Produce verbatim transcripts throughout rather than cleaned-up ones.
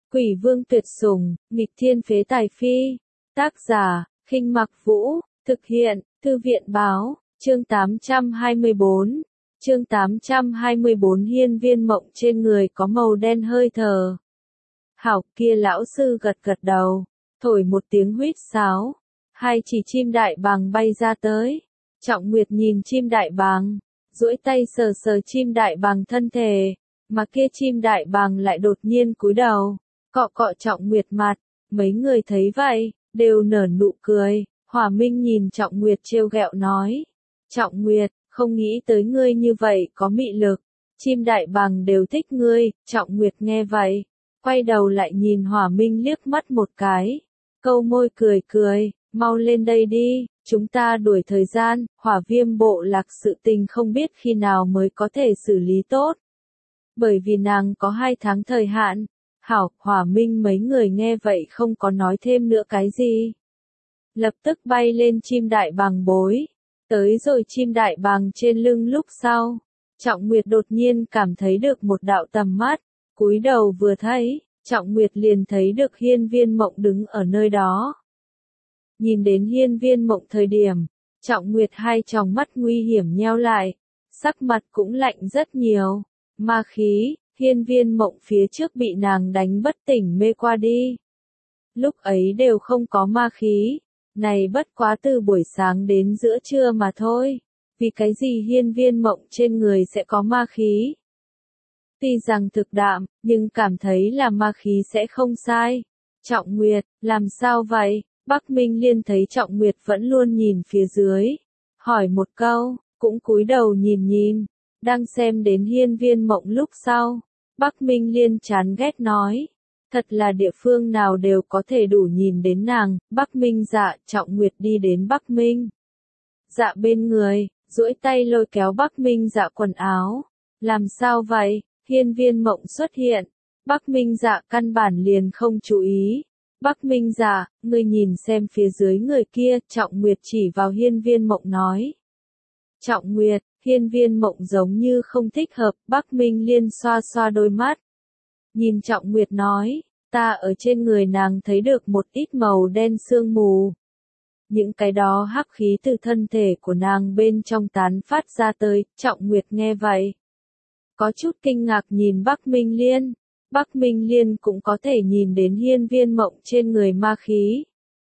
Quỷ vương tuyệt sủng, nghịch thiên phế tài phi. Tác giả, Khinh Mặc Vũ, thực hiện, Thư viện báo, chương tám trăm hai mươi bốn. Chương tám trăm hai mươi bốn Hiên viên mộng trên người có màu đen hơi thở. Hảo kia lão sư gật gật đầu, thổi một tiếng huýt sáo. Hai chỉ chim đại bàng bay ra tới. Trọng Nguyệt nhìn chim đại bàng, duỗi tay sờ sờ chim đại bàng thân thể, mà kia chim đại bàng lại đột nhiên cúi đầu, cọ cọ Trọng Nguyệt mặt. Mấy người thấy vậy, đều nở nụ cười. Hỏa Minh nhìn Trọng Nguyệt trêu ghẹo nói, Trọng Nguyệt, không nghĩ tới ngươi như vậy có mị lực, chim đại bàng đều thích ngươi. Trọng Nguyệt nghe vậy, quay đầu lại nhìn Hỏa Minh liếc mắt một cái, câu môi cười cười, mau lên đây đi, chúng ta đuổi thời gian. Hỏa Viêm bộ lạc sự tình không biết khi nào mới có thể xử lý tốt, bởi vì nàng có hai tháng thời hạn. Hảo, Hỏa Minh mấy người nghe vậy không có nói thêm nữa cái gì, lập tức bay lên chim đại bàng bối. Tới rồi chim đại bàng trên lưng lúc sau, Trọng Nguyệt đột nhiên cảm thấy được một đạo tầm mắt, cúi đầu vừa thấy, Trọng Nguyệt liền thấy được Hiên viên mộng đứng ở nơi đó. Nhìn đến Hiên viên mộng thời điểm, Trọng Nguyệt hai tròng mắt nguy hiểm nheo lại, sắc mặt cũng lạnh rất nhiều. Ma khí, Hiên viên mộng phía trước bị nàng đánh bất tỉnh mê qua đi. Lúc ấy đều không có ma khí, này bất quá từ buổi sáng đến giữa trưa mà thôi. Vì cái gì hiên viên mộng trên người sẽ có ma khí? Tuy rằng thực đạm, nhưng cảm thấy là ma khí sẽ không sai. Trọng Nguyệt, làm sao vậy? Bắc Minh Liên thấy Trọng Nguyệt vẫn luôn nhìn phía dưới, hỏi một câu, cũng cúi đầu nhìn nhìn. Đang xem đến hiên viên mộng lúc sau, Bắc Minh Liên chán ghét nói, thật là địa phương nào đều có thể đủ nhìn đến nàng. Bắc Minh Dạ. Trọng Nguyệt đi đến Bắc Minh Dạ bên người, duỗi tay lôi kéo Bắc Minh Dạ quần áo. Làm sao vậy? Hiên viên mộng xuất hiện. Bắc Minh Dạ căn bản liền không chú ý. Bắc Minh Dạ, ngươi nhìn xem phía dưới người kia. Trọng Nguyệt chỉ vào hiên viên mộng nói. Trọng Nguyệt, hiên viên mộng giống như không thích hợp. Bắc Minh Liên xoa xoa đôi mắt, nhìn Trọng Nguyệt nói, ta ở trên người nàng thấy được một ít màu đen sương mù. Những cái đó hắc khí từ thân thể của nàng bên trong tán phát ra tới. Trọng Nguyệt nghe vậy, có chút kinh ngạc nhìn Bắc Minh Liên. Bắc Minh Liên cũng có thể nhìn đến hiên viên mộng trên người ma khí.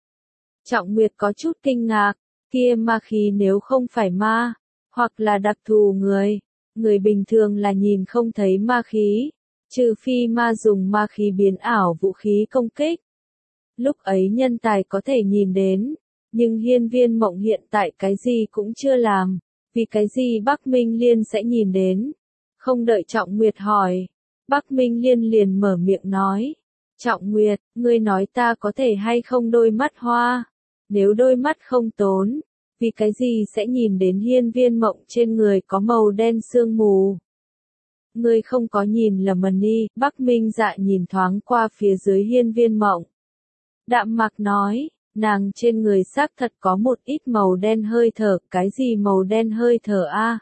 Trọng Nguyệt có chút kinh ngạc, kia ma khí nếu không phải ma, hoặc là đặc thù người, người bình thường là nhìn không thấy ma khí, trừ phi ma dùng ma khí biến ảo vũ khí công kích. Lúc ấy nhân tài có thể nhìn đến, nhưng hiên viên mộng hiện tại cái gì cũng chưa làm, vì cái gì Bắc Minh Liên sẽ nhìn đến? Không đợi Trọng Nguyệt hỏi, Bắc Minh Liên liền mở miệng nói, Trọng Nguyệt, ngươi nói ta có thể hay không đôi mắt hoa? Nếu đôi mắt không tốn, vì cái gì sẽ nhìn đến hiên viên mộng trên người có màu đen sương mù? Ngươi không có nhìn lầm đi. Bắc Minh Dạ nhìn thoáng qua phía dưới hiên viên mộng, đạm mạc nói, nàng trên người xác thật có một ít màu đen hơi thở. Cái gì màu đen hơi thở a?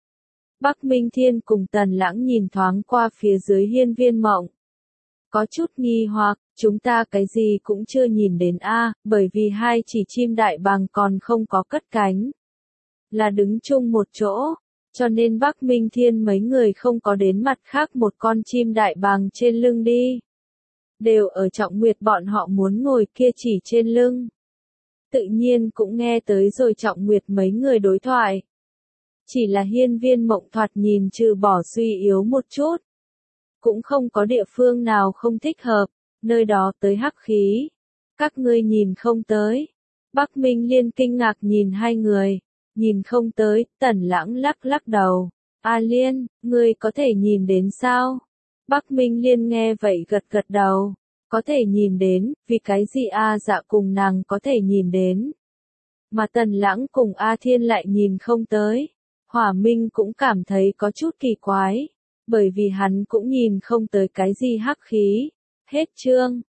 Bắc Minh Thiên cùng Tần Lãng nhìn thoáng qua phía dưới hiên viên mộng, có chút nghi hoặc, chúng ta cái gì cũng chưa nhìn đến a, bởi vì hai chỉ chim đại bàng còn không có cất cánh, là đứng chung một chỗ, cho nên Bắc Minh Thiên mấy người không có đến mặt khác một con chim đại bàng trên lưng đi. Đều ở Trọng Nguyệt bọn họ muốn ngồi kia chỉ trên lưng. Tự nhiên cũng nghe tới rồi Trọng Nguyệt mấy người đối thoại. Chỉ là hiên viên mộng thoạt nhìn trừ bỏ suy yếu một chút, cũng không có địa phương nào không thích hợp, nơi đó tới hắc khí. Các ngươi nhìn không tới. Bắc Minh Liên kinh ngạc nhìn hai người, nhìn không tới. Tần Lãng lắc lắc đầu, A Liên, ngươi có thể nhìn đến sao? Bắc Minh Liên nghe vậy gật gật đầu, có thể nhìn đến, vì cái gì A Dạ cùng nàng có thể nhìn đến, mà Tần Lãng cùng A Thiên lại nhìn không tới. Hỏa Minh cũng cảm thấy có chút kỳ quái, bởi vì hắn cũng nhìn không tới cái gì hắc khí. Hết chương.